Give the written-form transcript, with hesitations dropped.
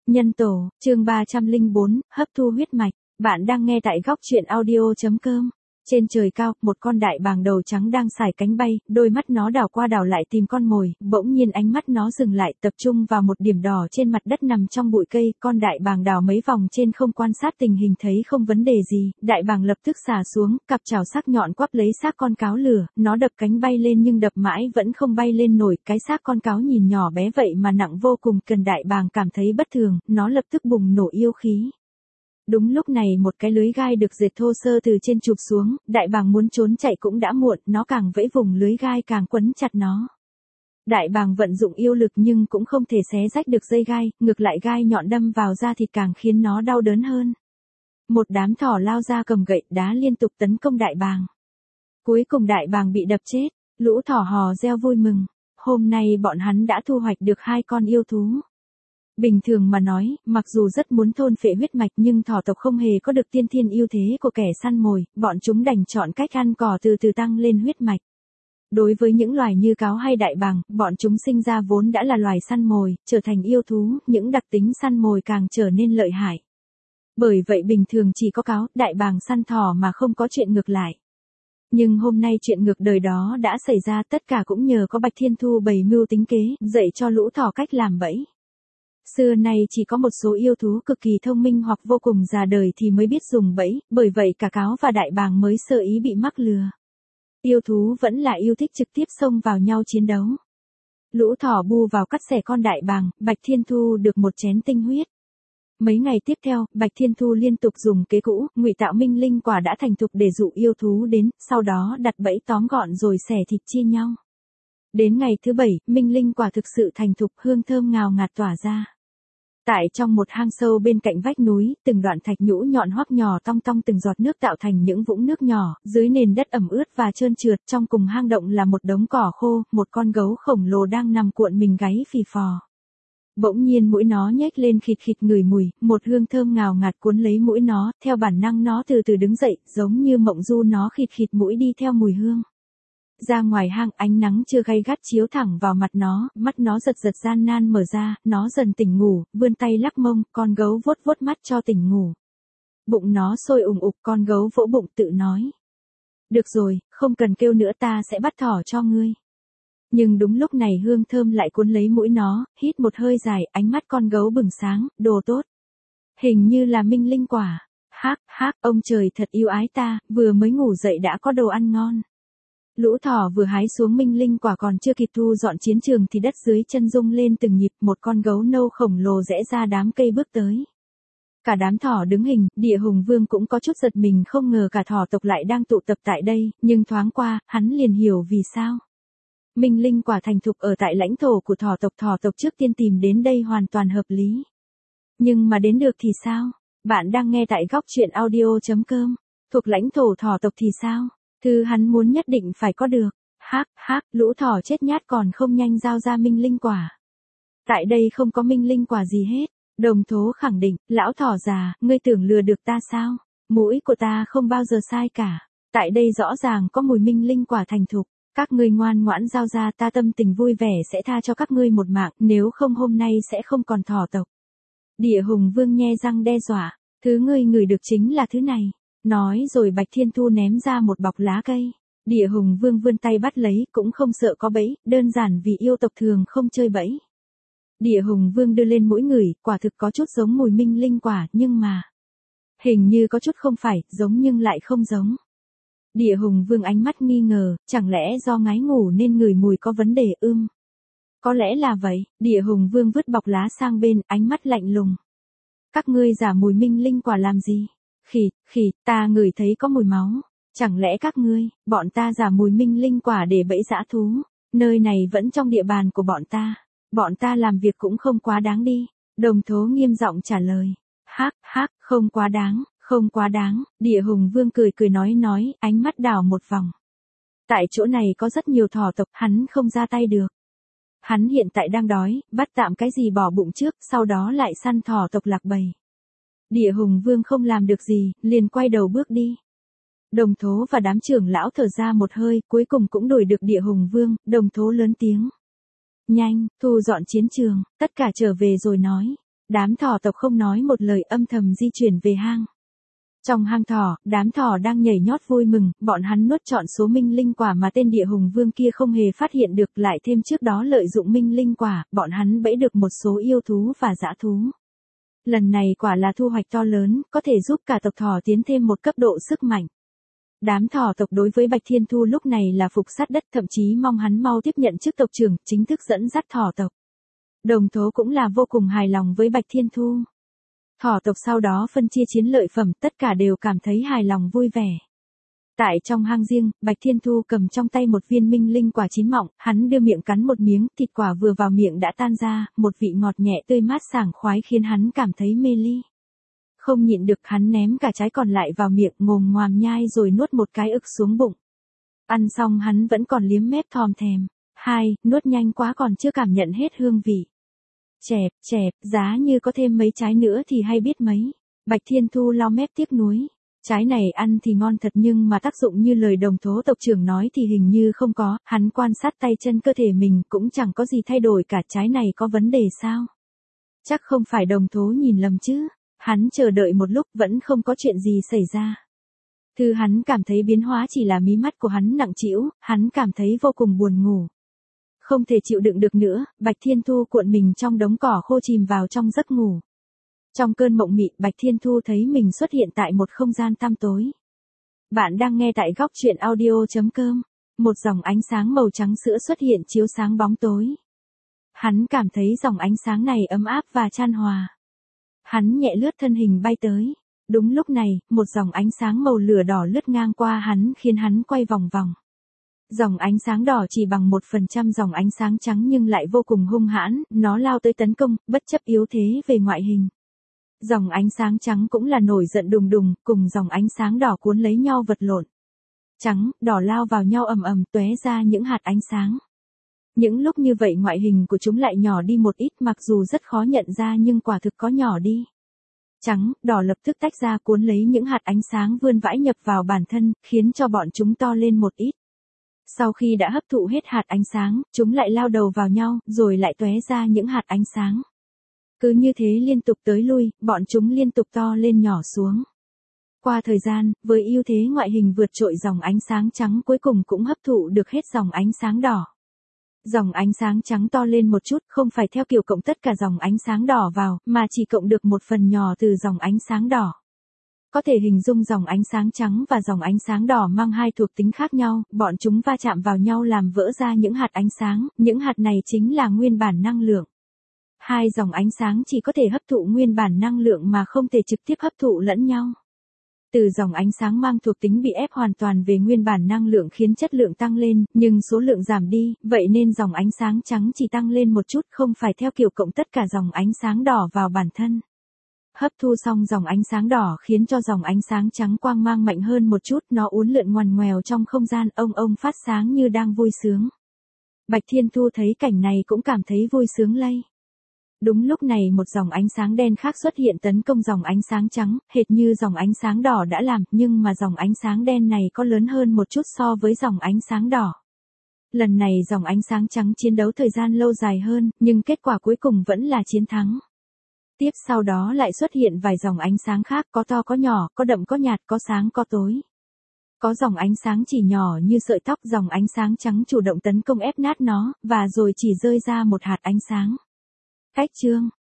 Nhân tổ, chương 304, hấp thu huyết mạch. Bạn đang nghe tại góc truyện audio.com. Trên trời cao, một con đại bàng đầu trắng đang sải cánh bay, đôi mắt nó đảo qua đảo lại tìm con mồi, bỗng nhiên ánh mắt nó dừng lại tập trung vào một điểm đỏ trên mặt đất nằm trong bụi cây, con đại bàng đảo mấy vòng trên không quan sát tình hình thấy không vấn đề gì, đại bàng lập tức xả xuống, cặp chảo sắc nhọn quắp lấy xác con cáo lửa, nó đập cánh bay lên nhưng đập mãi vẫn không bay lên nổi, cái xác con cáo nhìn nhỏ bé vậy mà nặng vô cùng, cần đại bàng cảm thấy bất thường, nó lập tức bùng nổ yêu khí. Đúng lúc này một cái lưới gai được dệt thô sơ từ trên chụp xuống, đại bàng muốn trốn chạy cũng đã muộn, nó càng vẫy vùng lưới gai càng quấn chặt nó. Đại bàng vận dụng yêu lực nhưng cũng không thể xé rách được dây gai, ngược lại gai nhọn đâm vào da thịt càng khiến nó đau đớn hơn. Một đám thỏ lao ra cầm gậy đá liên tục tấn công đại bàng. Cuối cùng đại bàng bị đập chết, lũ thỏ hò reo vui mừng. Hôm nay bọn hắn đã thu hoạch được 2 con yêu thú. Bình thường mà nói, mặc dù rất muốn thôn phệ huyết mạch nhưng thỏ tộc không hề có được tiên thiên ưu thế của kẻ săn mồi, bọn chúng đành chọn cách ăn cỏ từ từ tăng lên huyết mạch. Đối với những loài như cáo hay đại bàng, bọn chúng sinh ra vốn đã là loài săn mồi, trở thành yêu thú, những đặc tính săn mồi càng trở nên lợi hại. Bởi vậy bình thường chỉ có cáo, đại bàng săn thỏ mà không có chuyện ngược lại. Nhưng hôm nay chuyện ngược đời đó đã xảy ra, tất cả cũng nhờ có Bạch Thiên Thu bày mưu tính kế, dạy cho lũ thỏ cách làm bẫy. Xưa nay chỉ có một số yêu thú cực kỳ thông minh hoặc vô cùng già đời thì mới biết dùng bẫy, bởi vậy cả cáo và đại bàng mới sơ ý bị mắc lừa. Yêu thú vẫn là yêu thích trực tiếp xông vào nhau chiến đấu. Lũ thỏ bu vào cắt xẻ con đại bàng, Bạch Thiên Thu được một chén tinh huyết. Mấy ngày tiếp theo, Bạch Thiên Thu liên tục dùng kế cũ, ngụy tạo minh linh quả đã thành thục để dụ yêu thú đến, sau đó đặt bẫy tóm gọn rồi xẻ thịt chia nhau. Đến ngày thứ 7, minh linh quả thực sự thành thục, hương thơm ngào ngạt tỏa ra. Tại trong một hang sâu bên cạnh vách núi, từng đoạn thạch nhũ nhọn hoắc nhỏ tong tong từng giọt nước tạo thành những vũng nước nhỏ, dưới nền đất ẩm ướt và trơn trượt, trong cùng hang động là một đống cỏ khô, một con gấu khổng lồ đang nằm cuộn mình gáy phì phò. Bỗng nhiên mũi nó nhếch lên khịt khịt ngửi mùi, một hương thơm ngào ngạt cuốn lấy mũi nó, theo bản năng nó từ từ đứng dậy, giống như mộng du nó khịt khịt mũi đi theo mùi hương. Ra ngoài hang, ánh nắng chưa gay gắt chiếu thẳng vào mặt nó, mắt nó giật giật gian nan mở ra, nó dần tỉnh ngủ, vươn tay lắc mông, con gấu vuốt vuốt mắt cho tỉnh ngủ. Bụng nó sôi ủng ục, con gấu vỗ bụng tự nói. Được rồi, không cần kêu nữa, ta sẽ bắt thỏ cho ngươi. Nhưng đúng lúc này hương thơm lại cuốn lấy mũi nó, hít một hơi dài, ánh mắt con gấu bừng sáng, đồ tốt. Hình như là minh linh quả. Hác, ông trời thật yêu ái ta, vừa mới ngủ dậy đã có đồ ăn ngon. Lũ thỏ vừa hái xuống minh linh quả còn chưa kịp thu dọn chiến trường thì đất dưới chân rung lên từng nhịp, một con gấu nâu khổng lồ rẽ ra đám cây bước tới. Cả đám thỏ đứng hình, Địa Hùng Vương cũng có chút giật mình, không ngờ cả thỏ tộc lại đang tụ tập tại đây, nhưng thoáng qua, hắn liền hiểu vì sao. Minh linh quả thành thục ở tại lãnh thổ của thỏ tộc trước tiên tìm đến đây hoàn toàn hợp lý. Nhưng mà đến được thì sao? Bạn đang nghe tại góc truyện audio.com, thuộc lãnh thổ thỏ tộc thì sao? Thứ hắn muốn nhất định phải có được. Lũ thỏ chết nhát còn không nhanh giao ra minh linh quả. Tại đây không có minh linh quả gì hết. Đồng thố khẳng định, lão thỏ già, ngươi tưởng lừa được ta sao? Mũi của ta không bao giờ sai cả. Tại đây rõ ràng có mùi minh linh quả thành thục. Các ngươi ngoan ngoãn giao ra, ta tâm tình vui vẻ sẽ tha cho các ngươi một mạng, nếu không hôm nay sẽ không còn thỏ tộc. Địa Hùng Vương nhe răng đe dọa, thứ ngươi ngửi được chính là thứ này. Nói rồi Bạch Thiên Thu ném ra một bọc lá cây. Địa Hùng Vương vươn tay bắt lấy, cũng không sợ có bẫy, đơn giản vì yêu tộc thường không chơi bẫy. Địa Hùng Vương đưa lên mũi ngửi, quả thực có chút giống mùi minh linh quả, nhưng mà hình như có chút không phải, giống nhưng lại không giống. Địa Hùng Vương ánh mắt nghi ngờ, chẳng lẽ do ngái ngủ nên ngửi mùi có vấn đề? Có lẽ là vậy. Địa Hùng Vương vứt bọc lá sang bên, ánh mắt lạnh lùng. Các ngươi giả mùi minh linh quả làm gì? Khỉ, ta ngửi thấy có mùi máu. Chẳng lẽ các ngươi, bọn ta giả mùi minh linh quả để bẫy dã thú? Nơi này vẫn trong địa bàn của bọn ta. Bọn ta làm việc cũng không quá đáng đi. Đồng thố nghiêm giọng trả lời. Không quá đáng. Địa Hùng Vương cười nói, ánh mắt đảo một vòng. Tại chỗ này có rất nhiều thỏ tộc, hắn không ra tay được. Hắn hiện tại đang đói, bắt tạm cái gì bỏ bụng trước, sau đó lại săn thỏ tộc lạc bầy. Địa Hùng Vương không làm được gì, liền quay đầu bước đi. Đồng thố và đám trưởng lão thở ra một hơi, cuối cùng cũng đuổi được Địa Hùng Vương. Đồng thố lớn tiếng. Nhanh, thu dọn chiến trường, tất cả trở về rồi nói. Đám thỏ tộc không nói một lời âm thầm di chuyển về hang. Trong hang thỏ, đám thỏ đang nhảy nhót vui mừng, bọn hắn nuốt trọn số minh linh quả mà tên địa hùng vương kia không hề phát hiện được, lại thêm trước đó lợi dụng minh linh quả, bọn hắn bẫy được một số yêu thú và dã thú. Lần này quả là thu hoạch to lớn, có thể giúp cả tộc thỏ tiến thêm một cấp độ sức mạnh. Đám thỏ tộc đối với Bạch Thiên Thu lúc này là phục sát đất, thậm chí mong hắn mau tiếp nhận chức tộc trưởng, chính thức dẫn dắt thỏ tộc. Đồng Thố cũng là vô cùng hài lòng với Bạch Thiên Thu. Thỏ tộc sau đó phân chia chiến lợi phẩm, tất cả đều cảm thấy hài lòng vui vẻ. Tại trong hang riêng, Bạch Thiên Thu cầm trong tay một viên minh linh quả chín mọng, hắn đưa miệng cắn một miếng, thịt quả vừa vào miệng đã tan ra, một vị ngọt nhẹ tươi mát sảng khoái khiến hắn cảm thấy mê ly. Không nhịn được, hắn ném cả trái còn lại vào miệng, ngồm ngoàm nhai rồi nuốt một cái ực xuống bụng. Ăn xong hắn vẫn còn liếm mép thòm thèm. Nuốt nhanh quá còn chưa cảm nhận hết hương vị. Chẹp, giá như có thêm mấy trái nữa thì hay biết mấy. Bạch Thiên Thu lau mép tiếc nuối. Trái này ăn thì ngon thật nhưng mà tác dụng như lời Đồng Thố tộc trưởng nói thì hình như không có, hắn quan sát tay chân cơ thể mình cũng chẳng có gì thay đổi cả, trái này có vấn đề sao? Chắc không phải Đồng Thố nhìn lầm chứ. Hắn chờ đợi một lúc vẫn không có chuyện gì xảy ra. Thứ hắn cảm thấy biến hóa chỉ là mí mắt của hắn nặng trĩu, hắn cảm thấy vô cùng buồn ngủ. Không thể chịu đựng được nữa, Bạch Thiên Thu cuộn mình trong đống cỏ khô chìm vào trong giấc ngủ. Trong cơn mộng mị, Bạch Thiên Thu thấy mình xuất hiện tại một không gian tăm tối. Bạn đang nghe tại góc truyện audio.com. Một dòng ánh sáng màu trắng sữa xuất hiện chiếu sáng bóng tối. Hắn cảm thấy dòng ánh sáng này ấm áp và chan hòa. Hắn nhẹ lướt thân hình bay tới. Đúng lúc này, một dòng ánh sáng màu lửa đỏ lướt ngang qua hắn khiến hắn quay vòng vòng. Dòng ánh sáng đỏ chỉ bằng 1% dòng ánh sáng trắng nhưng lại vô cùng hung hãn, nó lao tới tấn công, bất chấp yếu thế về ngoại hình. Dòng ánh sáng trắng cũng là nổi giận đùng đùng, cùng dòng ánh sáng đỏ cuốn lấy nhau vật lộn. Trắng, đỏ lao vào nhau ầm ầm tóe ra những hạt ánh sáng. Những lúc như vậy ngoại hình của chúng lại nhỏ đi một ít, mặc dù rất khó nhận ra nhưng quả thực có nhỏ đi. Trắng, đỏ lập tức tách ra cuốn lấy những hạt ánh sáng vươn vãi nhập vào bản thân, khiến cho bọn chúng to lên một ít. Sau khi đã hấp thụ hết hạt ánh sáng, chúng lại lao đầu vào nhau, rồi lại tóe ra những hạt ánh sáng. Cứ như thế liên tục tới lui, bọn chúng liên tục to lên nhỏ xuống. Qua thời gian, với ưu thế ngoại hình vượt trội, dòng ánh sáng trắng cuối cùng cũng hấp thụ được hết dòng ánh sáng đỏ. Dòng ánh sáng trắng to lên một chút, không phải theo kiểu cộng tất cả dòng ánh sáng đỏ vào, mà chỉ cộng được một phần nhỏ từ dòng ánh sáng đỏ. Có thể hình dung dòng ánh sáng trắng và dòng ánh sáng đỏ mang hai thuộc tính khác nhau, bọn chúng va chạm vào nhau làm vỡ ra những hạt ánh sáng, những hạt này chính là nguyên bản năng lượng. Hai dòng ánh sáng chỉ có thể hấp thụ nguyên bản năng lượng mà không thể trực tiếp hấp thụ lẫn nhau. Từ dòng ánh sáng mang thuộc tính bị ép hoàn toàn về nguyên bản năng lượng khiến chất lượng tăng lên, nhưng số lượng giảm đi, vậy nên dòng ánh sáng trắng chỉ tăng lên một chút, không phải theo kiểu cộng tất cả dòng ánh sáng đỏ vào bản thân. Hấp thu xong dòng ánh sáng đỏ khiến cho dòng ánh sáng trắng quang mang mạnh hơn một chút, nó uốn lượn ngoằn ngoèo trong không gian, ông phát sáng như đang vui sướng. Bạch Thiên Thu thấy cảnh này cũng cảm thấy vui sướng lây. Đúng lúc này một dòng ánh sáng đen khác xuất hiện tấn công dòng ánh sáng trắng, hệt như dòng ánh sáng đỏ đã làm, nhưng mà dòng ánh sáng đen này có lớn hơn một chút so với dòng ánh sáng đỏ. Lần này dòng ánh sáng trắng chiến đấu thời gian lâu dài hơn, nhưng kết quả cuối cùng vẫn là chiến thắng. Tiếp sau đó lại xuất hiện vài dòng ánh sáng khác, có to có nhỏ, có đậm có nhạt, có sáng có tối. Có dòng ánh sáng chỉ nhỏ như sợi tóc, dòng ánh sáng trắng chủ động tấn công ép nát nó, và rồi chỉ rơi ra một hạt ánh sáng. Cách chương